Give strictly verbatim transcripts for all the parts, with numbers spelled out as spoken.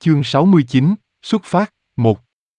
Chương sáu mươi chín, xuất phát, một.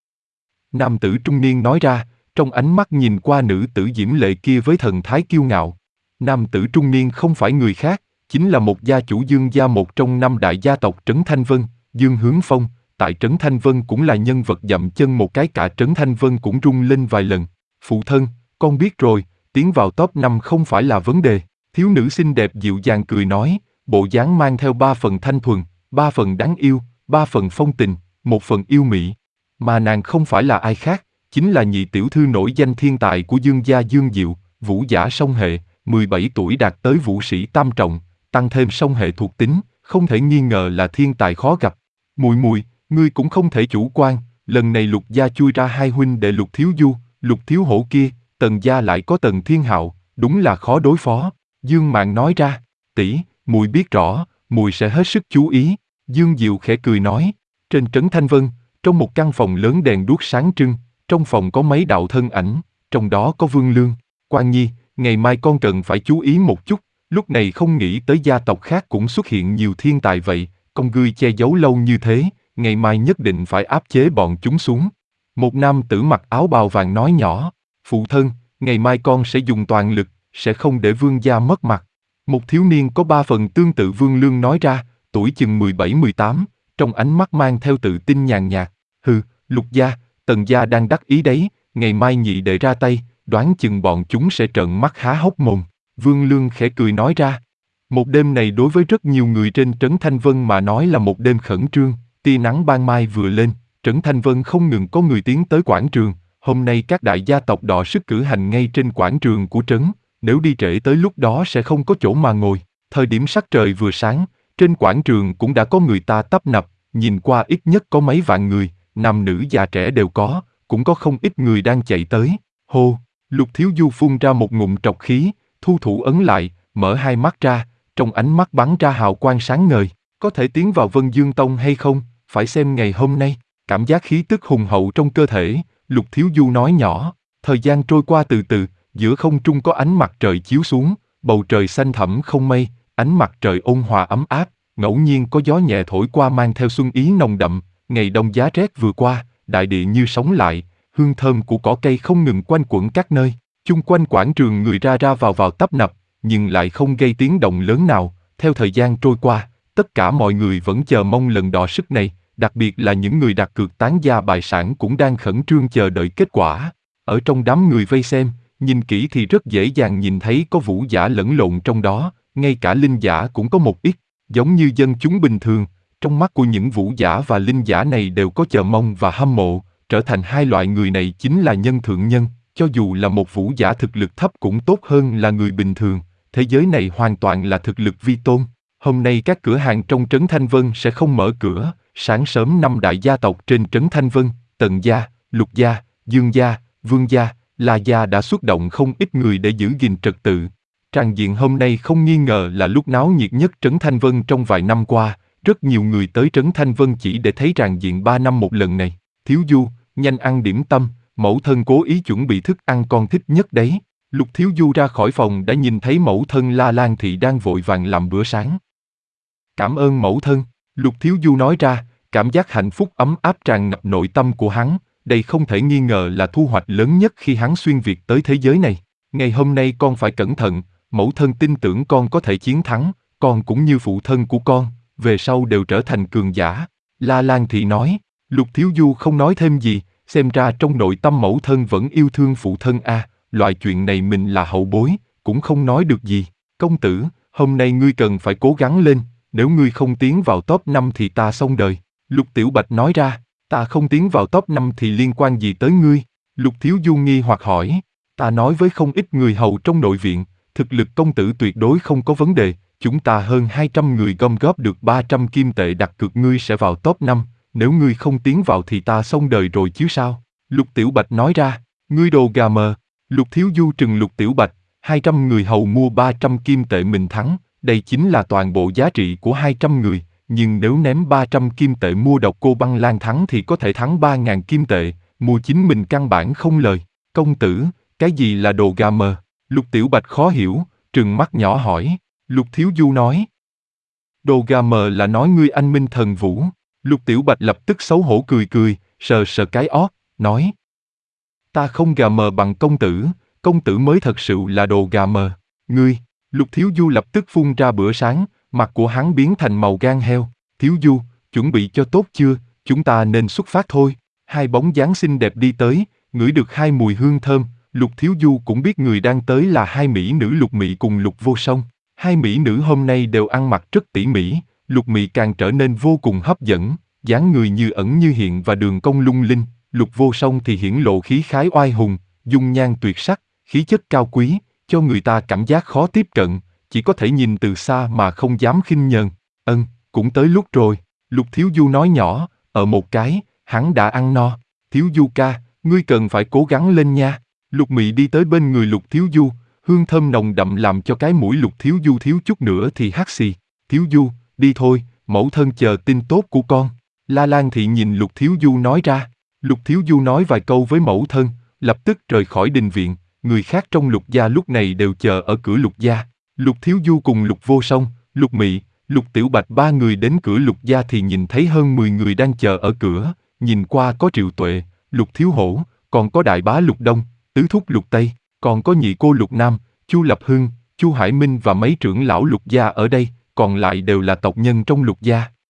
Nam tử trung niên nói ra, trong ánh mắt nhìn qua nữ tử diễm lệ kia với thần thái kiêu ngạo. Nam tử trung niên không phải người khác, chính là một gia chủ Dương gia, một trong năm đại gia tộc Trấn Thanh Vân, Dương Hướng Phong. Tại Trấn Thanh Vân cũng là nhân vật dậm chân một cái, cả Trấn Thanh Vân cũng rung lên vài lần. Phụ thân, con biết rồi, tiến vào top năm không phải là vấn đề. Thiếu nữ xinh đẹp dịu dàng cười nói, bộ dáng mang theo ba phần thanh thuần, ba phần đáng yêu, ba phần phong tình, một phần yêu mị. Mà nàng không phải là ai khác, chính là nhị tiểu thư nổi danh thiên tài của Dương gia Dương Diệu, vũ giả song hệ, mười bảy tuổi đạt tới vũ sĩ tam trọng, tăng thêm song hệ thuộc tính, không thể nghi ngờ là thiên tài khó gặp. Mùi mùi, ngươi cũng không thể chủ quan, lần này Lục gia chui ra hai huynh đệ Lục Thiếu Du, Lục Thiếu Hổ kia, Tần gia lại có Tần Thiên Hạo, đúng là khó đối phó. Dương Mạn nói ra, tỷ, mùi biết rõ, mùi sẽ hết sức chú ý. Dương Diệu khẽ cười nói, trên Trấn Thanh Vân, trong một căn phòng lớn đèn đuốc sáng trưng, trong phòng có mấy đạo thân ảnh, trong đó có Vương Lương. Quan Nhi, ngày mai con cần phải chú ý một chút, lúc này không nghĩ tới gia tộc khác cũng xuất hiện nhiều thiên tài vậy, con ngươi che giấu lâu như thế, ngày mai nhất định phải áp chế bọn chúng xuống. Một nam tử mặc áo bào vàng nói nhỏ, phụ thân, ngày mai con sẽ dùng toàn lực, sẽ không để Vương gia mất mặt. Một thiếu niên có ba phần tương tự Vương Lương nói ra, tuổi chừng mười bảy mười tám, trong ánh mắt mang theo tự tin nhàn nhạt. Hừ, Lục gia, Tần gia đang đắc ý đấy, ngày mai nhị đệ ra tay, đoán chừng bọn chúng sẽ trợn mắt há hốc mồm. Vương Lương khẽ cười nói ra. Một đêm này đối với rất nhiều người trên Trấn Thanh Vân mà nói là một đêm khẩn trương, tia nắng ban mai vừa lên, Trấn Thanh Vân không ngừng có người tiến tới quảng trường. Hôm nay các đại gia tộc đọ sức cử hành ngay trên quảng trường của trấn, nếu đi trễ tới lúc đó sẽ không có chỗ mà ngồi. Thời điểm sắc trời vừa sáng, trên quảng trường cũng đã có người ta tấp nập, nhìn qua ít nhất có mấy vạn người, nam nữ già trẻ đều có, cũng có không ít người đang chạy tới. Hô, Lục Thiếu Du phun ra một ngụm trọc khí, thu thủ ấn lại, mở hai mắt ra, trong ánh mắt bắn ra hào quang sáng ngời. Có thể tiến vào Vân Dương Tông hay không, phải xem ngày hôm nay. Cảm giác khí tức hùng hậu trong cơ thể, Lục Thiếu Du nói nhỏ. Thời gian trôi qua từ từ, giữa không trung có ánh mặt trời chiếu xuống, bầu trời xanh thẳm không mây, ánh mặt trời ôn hòa ấm áp, ngẫu nhiên có gió nhẹ thổi qua mang theo xuân ý nồng đậm. Ngày đông giá rét vừa qua, đại địa như sống lại, hương thơm của cỏ cây không ngừng quanh quẩn các nơi. Chung quanh quảng trường người ra ra vào vào tấp nập, nhưng lại không gây tiếng động lớn nào. Theo thời gian trôi qua, tất cả mọi người vẫn chờ mong lần đọ sức này, đặc biệt là những người đặt cược tán gia bại sản cũng đang khẩn trương chờ đợi kết quả. Ở trong đám người vây xem, nhìn kỹ thì rất dễ dàng nhìn thấy có vũ giả lẫn lộn trong đó, ngay cả linh giả cũng có một ít, giống như dân chúng bình thường. Trong mắt của những vũ giả và linh giả này đều có chờ mong và hâm mộ, trở thành hai loại người này chính là nhân thượng nhân, cho dù là một vũ giả thực lực thấp cũng tốt hơn là người bình thường, thế giới này hoàn toàn là thực lực vi tôn. Hôm nay các cửa hàng trong Trấn Thanh Vân sẽ không mở cửa, sáng sớm năm đại gia tộc trên Trấn Thanh Vân, Tần gia, Lục gia, Dương gia, Vương gia, La gia đã xuất động không ít người để giữ gìn trật tự. Tràng diện hôm nay không nghi ngờ là lúc náo nhiệt nhất Trấn Thanh Vân trong vài năm qua. Rất nhiều người tới Trấn Thanh Vân chỉ để thấy tràng diện ba năm một lần này. Thiếu Du, nhanh ăn điểm tâm, mẫu thân cố ý chuẩn bị thức ăn con thích nhất đấy. Lục Thiếu Du ra khỏi phòng đã nhìn thấy mẫu thân La Lan Thị đang vội vàng làm bữa sáng. Cảm ơn mẫu thân, Lục Thiếu Du nói ra, cảm giác hạnh phúc ấm áp tràn ngập nội tâm của hắn. Đây không thể nghi ngờ là thu hoạch lớn nhất khi hắn xuyên việt tới thế giới này. Ngày hôm nay con phải cẩn thận, mẫu thân tin tưởng con có thể chiến thắng, con cũng như phụ thân của con, về sau đều trở thành cường giả. La Lan Thị nói. Lục Thiếu Du không nói thêm gì, xem ra trong nội tâm mẫu thân vẫn yêu thương phụ thân a. À, loại chuyện này mình là hậu bối, cũng không nói được gì. Công tử, hôm nay ngươi cần phải cố gắng lên, nếu ngươi không tiến vào top năm thì ta xong đời. Lục Tiểu Bạch nói ra, ta không tiến vào top năm thì liên quan gì tới ngươi? Lục Thiếu Du nghi hoặc hỏi, ta nói với không ít người hầu trong nội viện, thực lực công tử tuyệt đối không có vấn đề. Chúng ta hơn hai trăm người gom góp được ba trăm kim tệ đặt cược ngươi sẽ vào top năm, nếu ngươi không tiến vào thì ta xong đời rồi chứ sao? Lục Tiểu Bạch nói ra, ngươi đồ gà mờ. Lục Thiếu Du trừng Lục Tiểu Bạch, hai trăm người hầu mua ba trăm kim tệ mình thắng, đây chính là toàn bộ giá trị của hai trăm người, nhưng nếu ném ba trăm kim tệ mua độc cô băng lan thắng thì có thể thắng ba nghìn kim tệ, mua chính mình căn bản không lời. Công tử, cái gì là đồ gà mờ? Lục Tiểu Bạch khó hiểu, trừng mắt nhỏ hỏi. Lục Thiếu Du nói, đồ gà mờ là nói ngươi anh minh thần vũ. Lục Tiểu Bạch lập tức xấu hổ cười cười, sờ sờ cái ót, nói. Ta không gà mờ bằng công tử, công tử mới thật sự là đồ gà mờ. Ngươi, Lục Thiếu Du lập tức phun ra bữa sáng, mặt của hắn biến thành màu gan heo. Thiếu Du, chuẩn bị cho tốt chưa, chúng ta nên xuất phát thôi. Hai bóng dáng xinh đẹp đi tới, ngửi được hai mùi hương thơm, Lục Thiếu Du cũng biết người đang tới là hai mỹ nữ Lục Mị cùng Lục Vô Song. Hai mỹ nữ hôm nay đều ăn mặc rất tỉ mỉ, Lục Mị càng trở nên vô cùng hấp dẫn, dáng người như ẩn như hiện và đường cong lung linh, Lục Vô Song thì hiển lộ khí khái oai hùng, dung nhan tuyệt sắc, khí chất cao quý, cho người ta cảm giác khó tiếp cận, chỉ có thể nhìn từ xa mà không dám khinh nhờn. Ân, cũng tới lúc rồi, Lục Thiếu Du nói nhỏ, ở một cái, hắn đã ăn no. Thiếu Du ca, ngươi cần phải cố gắng lên nha. Lục Mị đi tới bên người Lục Thiếu Du, hương thơm nồng đậm làm cho cái mũi Lục Thiếu Du thiếu chút nữa thì hắt xì. Thiếu Du, đi thôi, mẫu thân chờ tin tốt của con. La Lan Thị nhìn Lục Thiếu Du nói ra. Lục Thiếu Du nói vài câu với mẫu thân, lập tức rời khỏi đình viện, người khác trong Lục gia lúc này đều chờ ở cửa Lục gia. Lục Thiếu Du cùng Lục Vô Song, Lục Mị, Lục Tiểu Bạch ba người đến cửa Lục gia thì nhìn thấy hơn mười người đang chờ ở cửa, nhìn qua có Triệu Tuệ, Lục Thiếu Hổ, còn có đại bá Lục Đông, tứ thúc Lục Tây, còn có nhị cô Lục Nam, Chu Lập Hưng, Chu Hải Minh và mấy trưởng lão Lục gia ở đây, còn lại đều là tộc nhân trong Lục gia.